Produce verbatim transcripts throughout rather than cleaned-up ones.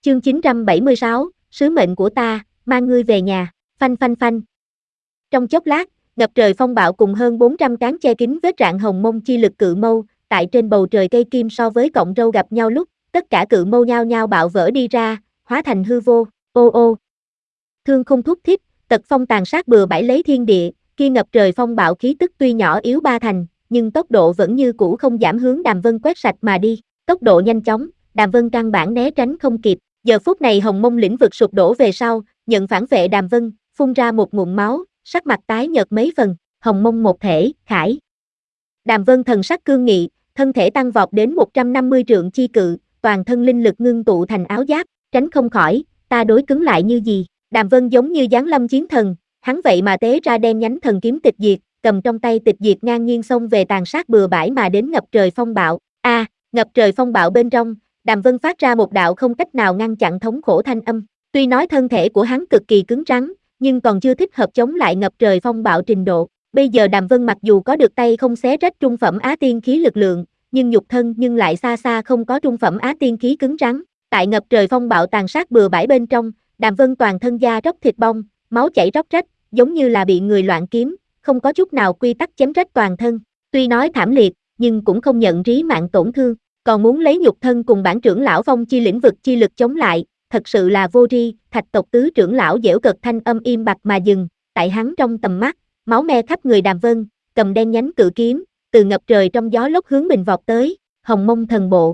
Chương chín trăm bảy mươi sáu, sứ mệnh của ta, mang ngươi về nhà, phanh phanh phanh. Trong chốc lát, ngập trời phong bạo cùng hơn bốn trăm cán che kín vết rạn hồng mông chi lực cự mâu, tại trên bầu trời cây kim so với cọng râu gặp nhau lúc, tất cả cự mâu nhao nhao bạo vỡ đi ra, hóa thành hư vô, ô ô. Thương khung thúc thiết, tật phong tàn sát bừa bãi lấy thiên địa, kia ngập trời phong bạo khí tức tuy nhỏ yếu ba thành, nhưng tốc độ vẫn như cũ không giảm hướng Đàm Vân quét sạch mà đi, tốc độ nhanh chóng, Đàm Vân căn bản né tránh không kịp. Giờ phút này hồng mông lĩnh vực sụp đổ về sau, nhận phản vệ Đàm Vân, phun ra một ngụm máu, sắc mặt tái nhợt mấy phần, hồng mông một thể, khải. Đàm Vân thần sắc cương nghị, thân thể tăng vọt đến một trăm năm mươi trượng chi cự, toàn thân linh lực ngưng tụ thành áo giáp, tránh không khỏi, ta đối cứng lại như gì. Đàm Vân giống như giáng lâm chiến thần, hắn vậy mà tế ra đem nhánh thần kiếm tịch diệt, cầm trong tay tịch diệt ngang nhiên xông về tàn sát bừa bãi mà đến ngập trời phong bạo. A, à, ngập trời phong bạo bên trong, Đàm Vân phát ra một đạo không cách nào ngăn chặn thống khổ thanh âm. Tuy nói thân thể của hắn cực kỳ cứng rắn, nhưng còn chưa thích hợp chống lại ngập trời phong bạo trình độ. Bây giờ Đàm Vân mặc dù có được tay không xé rách trung phẩm á tiên khí lực lượng, nhưng nhục thân nhưng lại xa xa không có trung phẩm á tiên khí cứng rắn. Tại ngập trời phong bạo tàn sát bừa bãi bên trong, Đàm Vân toàn thân da róc thịt bong, máu chảy róc rách, giống như là bị người loạn kiếm, không có chút nào quy tắc chém rách toàn thân. Tuy nói thảm liệt, nhưng cũng không nhận rí mạng tổn thương, còn muốn lấy nhục thân cùng bản trưởng lão phong chi lĩnh vực chi lực chống lại, thật sự là vô tri. Thạch tộc tứ trưởng lão giễu cợt thanh âm im bặt mà dừng, tại hắn trong tầm mắt, máu me khắp người Đàm Vân, cầm đen nhánh cự kiếm, từ ngập trời trong gió lốc hướng mình vọt tới, hồng mông thần bộ.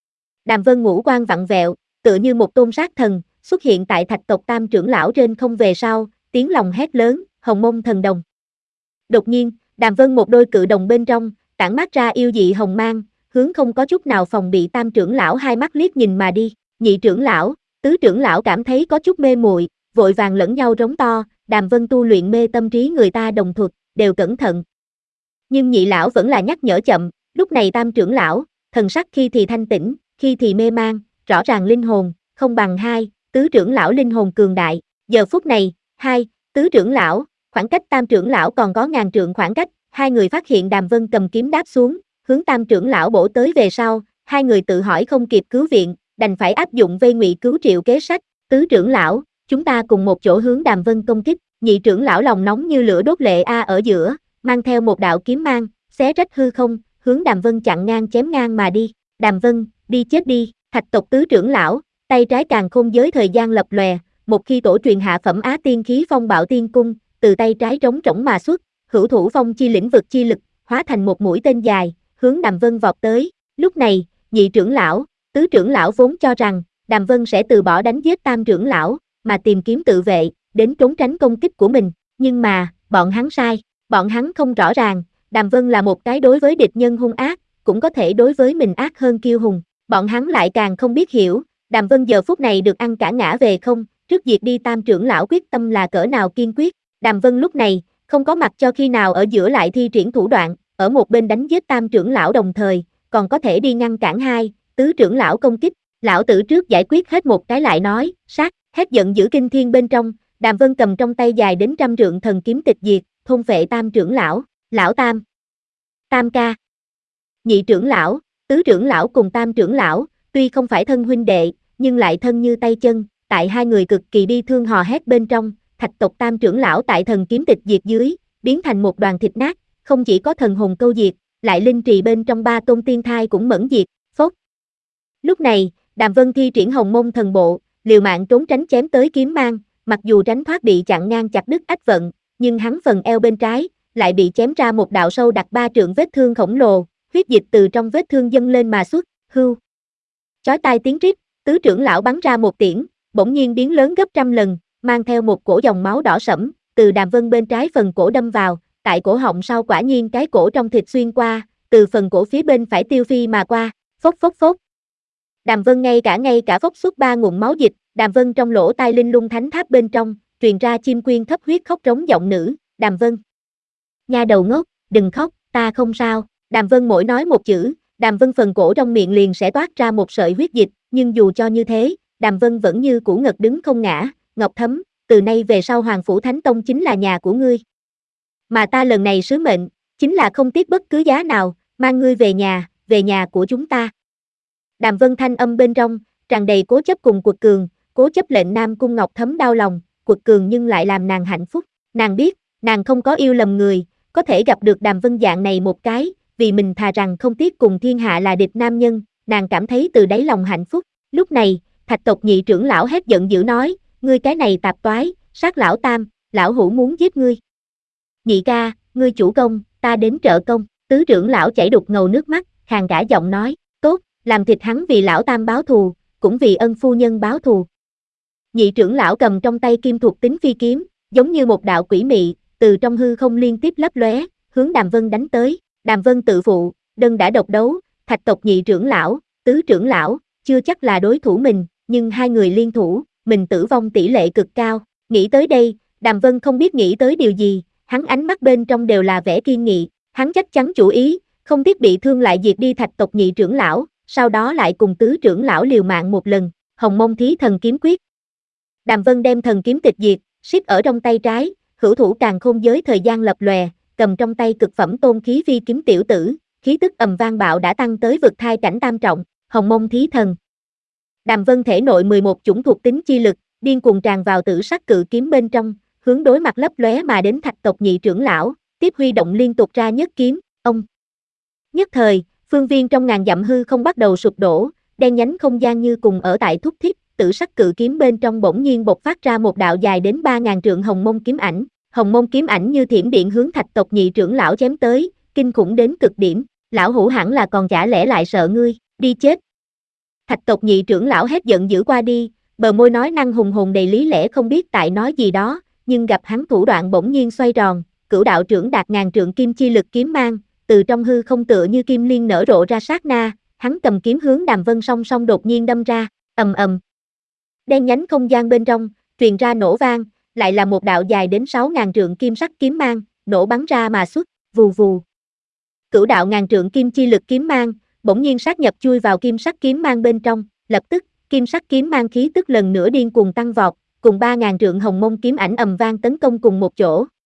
Đàm Vân ngũ quan vặn vẹo, tựa như một tôn sát thần, xuất hiện tại thạch tộc tam trưởng lão trên không về sau, tiếng lòng hét lớn, hồng mông thần đồng. Đột nhiên, Đàm Vân một đôi cự đồng bên trong, tản mát ra yêu dị hồng mang, hướng không có chút nào phòng bị tam trưởng lão hai mắt liếc nhìn mà đi. Nhị trưởng lão, tứ trưởng lão cảm thấy có chút mê muội, vội vàng lẫn nhau rống to, Đàm Vân tu luyện mê tâm trí người ta đồng thuật, đều cẩn thận. Nhưng nhị lão vẫn là nhắc nhở chậm, lúc này tam trưởng lão, thần sắc khi thì thanh tĩnh, khi thì mê mang, rõ ràng linh hồn, không bằng hai, tứ trưởng lão linh hồn cường đại. Giờ phút này, hai, tứ trưởng lão, khoảng cách tam trưởng lão còn có ngàn trượng khoảng cách, hai người phát hiện Đàm Vân cầm kiếm đáp xuống, hướng tam trưởng lão bổ tới về sau, hai người tự hỏi không kịp cứu viện, đành phải áp dụng vây ngụy cứu triệu kế sách. Tứ trưởng lão, chúng ta cùng một chỗ hướng Đàm Vân công kích. Nhị trưởng lão lòng nóng như lửa đốt lệ a ở giữa, mang theo một đạo kiếm mang, xé rách hư không, hướng Đàm Vân chặn ngang chém ngang mà đi. Đàm Vân, đi chết đi. Thạch tộc tứ trưởng lão, tay trái càn khôn giới thời gian lập lòe, một khi tổ truyền hạ phẩm á tiên khí phong bạo tiên cung, từ tay trái trống rỗng mà xuất, hữu thủ phong chi lĩnh vực chi lực, hóa thành một mũi tên dài, hướng Đàm Vân vọt tới. Lúc này, nhị trưởng lão, tứ trưởng lão vốn cho rằng Đàm Vân sẽ từ bỏ đánh giết tam trưởng lão, mà tìm kiếm tự vệ, đến trốn tránh công kích của mình, nhưng mà, bọn hắn sai, bọn hắn không rõ ràng, Đàm Vân là một cái đối với địch nhân hung ác, cũng có thể đối với mình ác hơn kiêu hùng, bọn hắn lại càng không biết hiểu, Đàm Vân giờ phút này được ăn cả ngã về không, trước diệt đi tam trưởng lão quyết tâm là cỡ nào kiên quyết. Đàm Vân lúc này, không có mặt cho khi nào ở giữa lại thi triển thủ đoạn, ở một bên đánh giết tam trưởng lão đồng thời, còn có thể đi ngăn cản hai, tứ trưởng lão công kích. Lão tử trước giải quyết hết một cái lại nói, sát, hét giận dữ kinh thiên bên trong, Đàm Vân cầm trong tay dài đến trăm trượng thần kiếm tịch diệt, thôn phệ tam trưởng lão, lão tam, tam ca, nhị trưởng lão, tứ trưởng lão cùng tam trưởng lão, tuy không phải thân huynh đệ, nhưng lại thân như tay chân, tại hai người cực kỳ bi thương hò hét bên trong, thạch tộc tam trưởng lão tại thần kiếm tịch diệt dưới, biến thành một đoàn thịt nát, không chỉ có thần hồn câu diệt, lại linh trì bên trong ba tôn tiên thai cũng mẫn diệt, phốt. Lúc này, Đàm Vân thi triển hồng mông thần bộ, liều mạng trốn tránh chém tới kiếm mang, mặc dù tránh thoát bị chặn ngang chặt đứt ách vận, nhưng hắn phần eo bên trái, lại bị chém ra một đạo sâu đặc ba trượng vết thương khổng lồ, huyết dịch từ trong vết thương dâng lên mà xuất, hưu. Chói tai tiếng rít, tứ trưởng lão bắn ra một tiễn, bỗng nhiên biến lớn gấp trăm lần, mang theo một cổ dòng máu đỏ sẫm, từ Đàm Vân bên trái phần cổ đâm vào, tại cổ họng sau quả nhiên cái cổ trong thịt xuyên qua, từ phần cổ phía bên phải tiêu phi mà qua, phốc phốc phốc. Đàm Vân ngay cả ngay cả phốc xuất ba nguồn máu dịch, Đàm Vân trong lỗ tai linh lung thánh tháp bên trong, truyền ra chim quyên thấp huyết khóc trống giọng nữ, Đàm Vân. Nha đầu ngốc, đừng khóc, ta không sao. Đàm Vân mỗi nói một chữ, Đàm Vân phần cổ trong miệng liền sẽ toát ra một sợi huyết dịch, nhưng dù cho như thế, Đàm Vân vẫn như cũ ngật đứng không ngã, Ngọc Thấm, từ nay về sau Hoàng Phủ Thánh Tông chính là nhà của ngươi. Mà ta lần này sứ mệnh, chính là không tiếc bất cứ giá nào, mang ngươi về nhà, về nhà của chúng ta. Đàm Vân thanh âm bên trong, tràn đầy cố chấp cùng quật cường, cố chấp lệnh Nam Cung Ngọc Thấm đau lòng, quật cường nhưng lại làm nàng hạnh phúc. Nàng biết, nàng không có yêu lầm người, có thể gặp được Đàm Vân dạng này một cái, vì mình thà rằng không tiếc cùng thiên hạ là địch nam nhân, nàng cảm thấy từ đáy lòng hạnh phúc. Lúc này, Thạch tộc nhị trưởng lão hét giận dữ nói, ngươi cái này tạp toái, sát lão tam, lão hủ muốn giết ngươi. Nhị ca, ngươi chủ công, ta đến trợ công. Tứ trưởng lão chảy đục ngầu nước mắt, khàn cả giọng nói, tốt, làm thịt hắn vì lão tam báo thù, cũng vì ân phu nhân báo thù. Nhị trưởng lão cầm trong tay kim thuộc tính phi kiếm, giống như một đạo quỷ mị, từ trong hư không liên tiếp lấp lóe, hướng Đàm Vân đánh tới. Đàm Vân tự phụ, đơn đã độc đấu, Thạch tộc nhị trưởng lão, tứ trưởng lão, chưa chắc là đối thủ mình, nhưng hai người liên thủ, mình tử vong tỷ lệ cực cao. Nghĩ tới đây, Đàm Vân không biết nghĩ tới điều gì, hắn ánh mắt bên trong đều là vẻ kiên nghị, hắn chắc chắn chủ ý, không tiếc bị thương lại diệt đi Thạch tộc nhị trưởng lão, sau đó lại cùng tứ trưởng lão liều mạng một lần, Hồng Mông Thí Thần Kiếm Quyết. Đàm Vân đem thần kiếm tịch diệt, siết ở trong tay trái, hữu thủ càn khôn giới thời gian lập lòe, cầm trong tay cực phẩm tôn khí vi kiếm tiểu tử, khí tức ầm vang bạo đã tăng tới vực thai cảnh tam trọng, Hồng Mông Thí Thần. Đàm Vân thể nội mười một chủng thuộc tính chi lực, điên cuồng tràn vào tử sắc cự kiếm bên trong, hướng đối mặt lấp lóe mà đến Thạch tộc nhị trưởng lão, tiếp huy động liên tục ra nhất kiếm, ông. Nhất thời, phương viên trong ngàn dặm hư không bắt đầu sụp đổ, đen nhánh không gian như cùng ở tại thúc thiết, tử sắc cự kiếm bên trong bỗng nhiên bộc phát ra một đạo dài đến ba ngàn trượng hồng mông kiếm ảnh, hồng mông kiếm ảnh như thiểm điện hướng Thạch tộc nhị trưởng lão chém tới, kinh khủng đến cực điểm, lão hủ hẳn là còn chả lẽ lại sợ ngươi, đi chết. Thạch tộc nhị trưởng lão hét giận dữ qua đi, bờ môi nói năng hùng hồn đầy lý lẽ không biết tại nói gì đó, nhưng gặp hắn thủ đoạn bỗng nhiên xoay tròn, cửu đạo trưởng đạt ngàn trượng kim chi lực kiếm mang, từ trong hư không tựa như kim liên nở rộ ra sát na, hắn cầm kiếm hướng Đàm Vân song song đột nhiên đâm ra, ầm ầm. Đen nhánh không gian bên trong, truyền ra nổ vang, lại là một đạo dài đến sáu ngàn trượng kim sắc kiếm mang, nổ bắn ra mà xuất, vù vù. Cửu đạo ngàn trượng kim chi lực kiếm mang, bỗng nhiên sát nhập chui vào kim sắc kiếm mang bên trong, lập tức, kim sắc kiếm mang khí tức lần nữa điên cuồng tăng vọt, cùng ba ngàn trượng hồng mông kiếm ảnh ầm vang tấn công cùng một chỗ,